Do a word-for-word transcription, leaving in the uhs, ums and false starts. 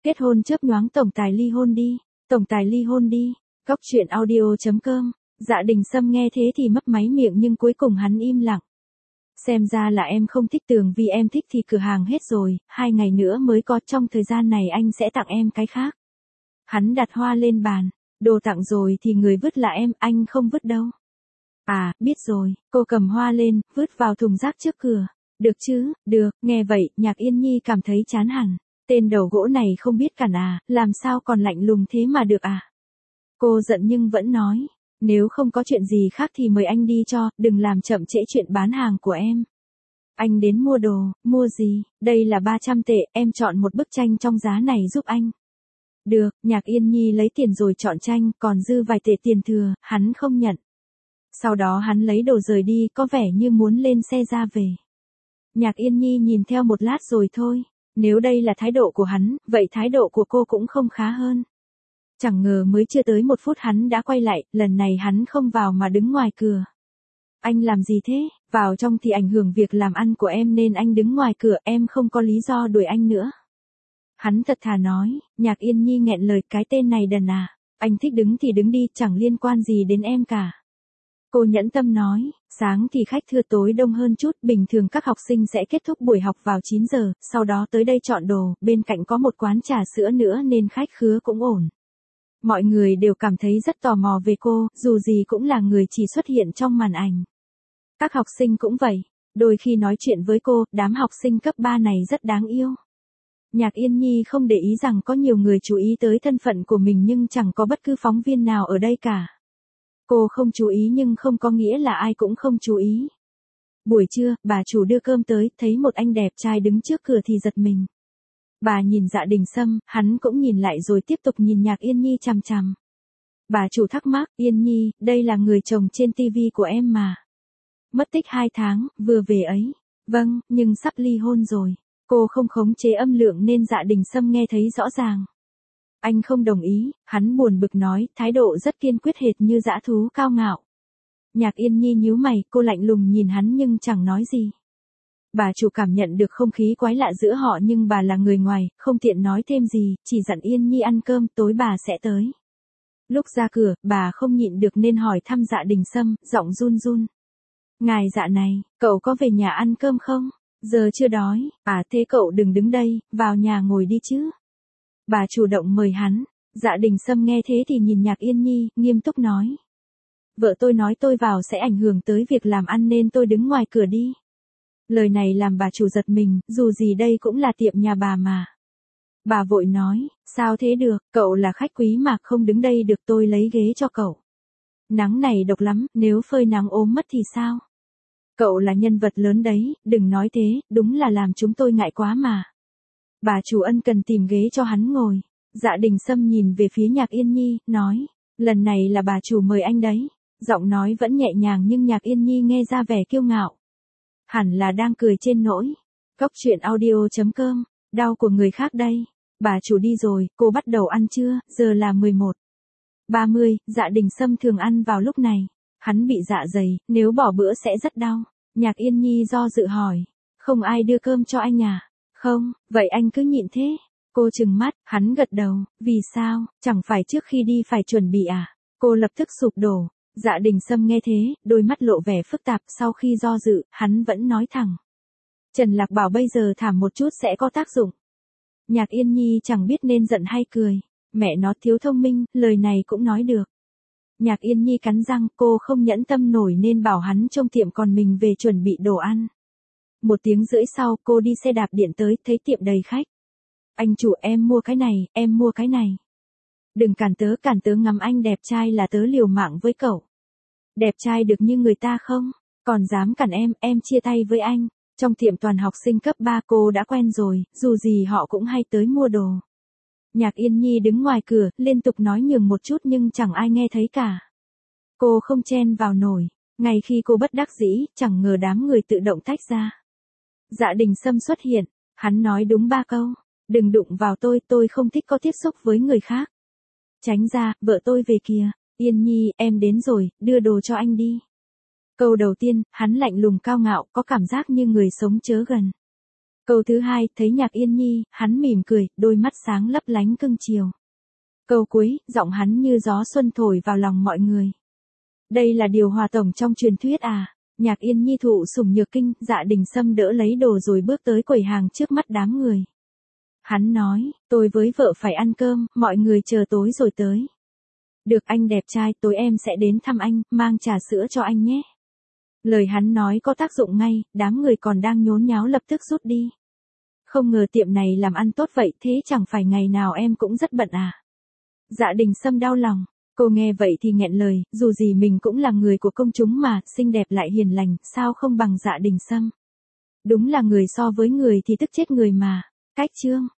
Kết hôn chớp nhoáng tổng tài ly hôn đi, tổng tài ly hôn đi. Góc truyện audio chấm com. Dạ Đình Sâm nghe thế thì mấp máy miệng nhưng cuối cùng hắn im lặng. Xem ra là em không thích Tường Vi, em thích thì cửa hàng hết rồi, hai ngày nữa mới có, trong thời gian này anh sẽ tặng em cái khác. Hắn đặt hoa lên bàn, đồ tặng rồi thì người vứt là em, anh không vứt đâu. À, biết rồi, cô cầm hoa lên, vứt vào thùng rác trước cửa. Được chứ, được, nghe vậy, Nhạc Yên Nhi cảm thấy chán hẳn. Tên đầu gỗ này không biết cản à, làm sao còn lạnh lùng thế mà được à. Cô giận nhưng vẫn nói, nếu không có chuyện gì khác thì mời anh đi cho, đừng làm chậm trễ chuyện bán hàng của em. Anh đến mua đồ, mua gì, đây là ba trăm tệ, em chọn một bức tranh trong giá này giúp anh. Được, Nhạc Yên Nhi lấy tiền rồi chọn tranh, còn dư vài tệ tiền thừa, hắn không nhận. Sau đó hắn lấy đồ rời đi, có vẻ như muốn lên xe ra về. Nhạc Yên Nhi nhìn theo một lát rồi thôi, nếu đây là thái độ của hắn, vậy thái độ của cô cũng không khá hơn. Chẳng ngờ mới chưa tới một phút hắn đã quay lại, lần này hắn không vào mà đứng ngoài cửa. Anh làm gì thế, vào trong thì ảnh hưởng việc làm ăn của em nên anh đứng ngoài cửa, em không có lý do đuổi anh nữa. Hắn thật thà nói. Nhạc Yên Nhi nghẹn lời, cái tên này đần à, anh thích đứng thì đứng đi, chẳng liên quan gì đến em cả. Cô nhẫn tâm nói, sáng thì khách thưa tối đông hơn chút, bình thường các học sinh sẽ kết thúc buổi học vào chín giờ, sau đó tới đây chọn đồ, bên cạnh có một quán trà sữa nữa nên khách khứa cũng ổn. Mọi người đều cảm thấy rất tò mò về cô, dù gì cũng là người chỉ xuất hiện trong màn ảnh. Các học sinh cũng vậy, đôi khi nói chuyện với cô, đám học sinh cấp ba này rất đáng yêu. Nhạc Yên Nhi không để ý rằng có nhiều người chú ý tới thân phận của mình nhưng chẳng có bất cứ phóng viên nào ở đây cả. Cô không chú ý nhưng không có nghĩa là ai cũng không chú ý. Buổi trưa, bà chủ đưa cơm tới, thấy một anh đẹp trai đứng trước cửa thì giật mình. Bà nhìn Dạ Đình Sâm, hắn cũng nhìn lại rồi tiếp tục nhìn Nhạc Yên Nhi chằm chằm. Bà chủ thắc mắc, Yên Nhi, đây là người chồng trên tivi của em mà. Mất tích hai tháng, vừa về ấy. Vâng, nhưng sắp ly hôn rồi. Cô không khống chế âm lượng nên Dạ Đình Sâm nghe thấy rõ ràng. Anh không đồng ý, hắn buồn bực nói, thái độ rất kiên quyết hệt như dã thú cao ngạo. Nhạc Yên Nhi nhíu mày, cô lạnh lùng nhìn hắn nhưng chẳng nói gì. Bà chủ cảm nhận được không khí quái lạ giữa họ nhưng bà là người ngoài, không tiện nói thêm gì, chỉ dặn Yên Nhi ăn cơm, tối bà sẽ tới. Lúc ra cửa, bà không nhịn được nên hỏi thăm Dạ Đình Sâm, giọng run run. Ngài Dạ này, cậu có về nhà ăn cơm không? Giờ chưa đói, à thế cậu đừng đứng đây, vào nhà ngồi đi chứ. Bà chủ động mời hắn. Dạ Đình Sâm nghe thế thì nhìn Nhạc Yên Nhi, nghiêm túc nói. Vợ tôi nói tôi vào sẽ ảnh hưởng tới việc làm ăn nên tôi đứng ngoài cửa đi. Lời này làm bà chủ giật mình, dù gì đây cũng là tiệm nhà bà mà. Bà vội nói, sao thế được, cậu là khách quý mà, không đứng đây được, tôi lấy ghế cho cậu. Nắng này độc lắm, nếu phơi nắng ốm mất thì sao? Cậu là nhân vật lớn đấy, đừng nói thế, đúng là làm chúng tôi ngại quá mà. Bà chủ ân cần tìm ghế cho hắn ngồi. Dạ Đình Sâm nhìn về phía Nhạc Yên Nhi, nói, lần này là bà chủ mời anh đấy. Giọng nói vẫn nhẹ nhàng nhưng Nhạc Yên Nhi nghe ra vẻ kiêu ngạo. Hẳn là đang cười trên nỗi. Góc truyện audio chấm com, đau của người khác đây. Bà chủ đi rồi, cô bắt đầu ăn trưa, giờ là mười một ba mươi, Dạ Đình Sâm thường ăn vào lúc này. Hắn bị dạ dày, nếu bỏ bữa sẽ rất đau. Nhạc Yên Nhi do dự hỏi, không ai đưa cơm cho anh à? Không, vậy anh cứ nhịn thế. Cô trừng mắt, hắn gật đầu, vì sao, chẳng phải trước khi đi phải chuẩn bị à? Cô lập tức sụp đổ. Dạ Đình Sâm nghe thế, đôi mắt lộ vẻ phức tạp, sau khi do dự, hắn vẫn nói thẳng. Trần Lạc bảo bây giờ thảm một chút sẽ có tác dụng. Nhạc Yên Nhi chẳng biết nên giận hay cười. Mẹ nó thiếu thông minh, lời này cũng nói được. Nhạc Yên Nhi cắn răng, cô không nhẫn tâm nổi nên bảo hắn trông tiệm còn mình về chuẩn bị đồ ăn. Một tiếng rưỡi sau, cô đi xe đạp điện tới, thấy tiệm đầy khách. Anh chủ, em mua cái này, em mua cái này. Đừng cản tớ, cản tớ ngắm anh đẹp trai là tớ liều mạng với cậu. Đẹp trai được như người ta không? Còn dám cản em, em chia tay với anh. Trong tiệm toàn học sinh cấp ba, cô đã quen rồi, dù gì họ cũng hay tới mua đồ. Nhạc Yên Nhi đứng ngoài cửa, liên tục nói nhường một chút nhưng chẳng ai nghe thấy cả. Cô không chen vào nổi. Ngay khi cô bất đắc dĩ, chẳng ngờ đám người tự động tách ra. Dạ Đình Sâm xuất hiện, hắn nói đúng ba câu. Đừng đụng vào tôi, tôi không thích có tiếp xúc với người khác. Tránh ra, vợ tôi về kìa. Yên Nhi, em đến rồi, đưa đồ cho anh đi. Câu đầu tiên, hắn lạnh lùng cao ngạo, có cảm giác như người sống chớ gần. Câu thứ hai, thấy Nhạc Yên Nhi, hắn mỉm cười, đôi mắt sáng lấp lánh cưng chiều. Câu cuối, giọng hắn như gió xuân thổi vào lòng mọi người. Đây là điều hòa tổng trong truyền thuyết à? Nhạc Yên Nhi thụ sủng nhược kinh, Dạ Đình Sâm đỡ lấy đồ rồi bước tới quầy hàng trước mắt đám người. Hắn nói, tôi với vợ phải ăn cơm, mọi người chờ tối rồi tới. Được anh đẹp trai, tối em sẽ đến thăm anh, mang trà sữa cho anh nhé. Lời hắn nói có tác dụng ngay, đám người còn đang nhốn nháo lập tức rút đi. Không ngờ tiệm này làm ăn tốt vậy, thế chẳng phải ngày nào em cũng rất bận à? Dạ Đình Sâm đau lòng, cô nghe vậy thì nghẹn lời, dù gì mình cũng là người của công chúng mà, xinh đẹp lại hiền lành, sao không bằng Dạ Đình Sâm. Đúng là người so với người thì tức chết người mà. Cách chương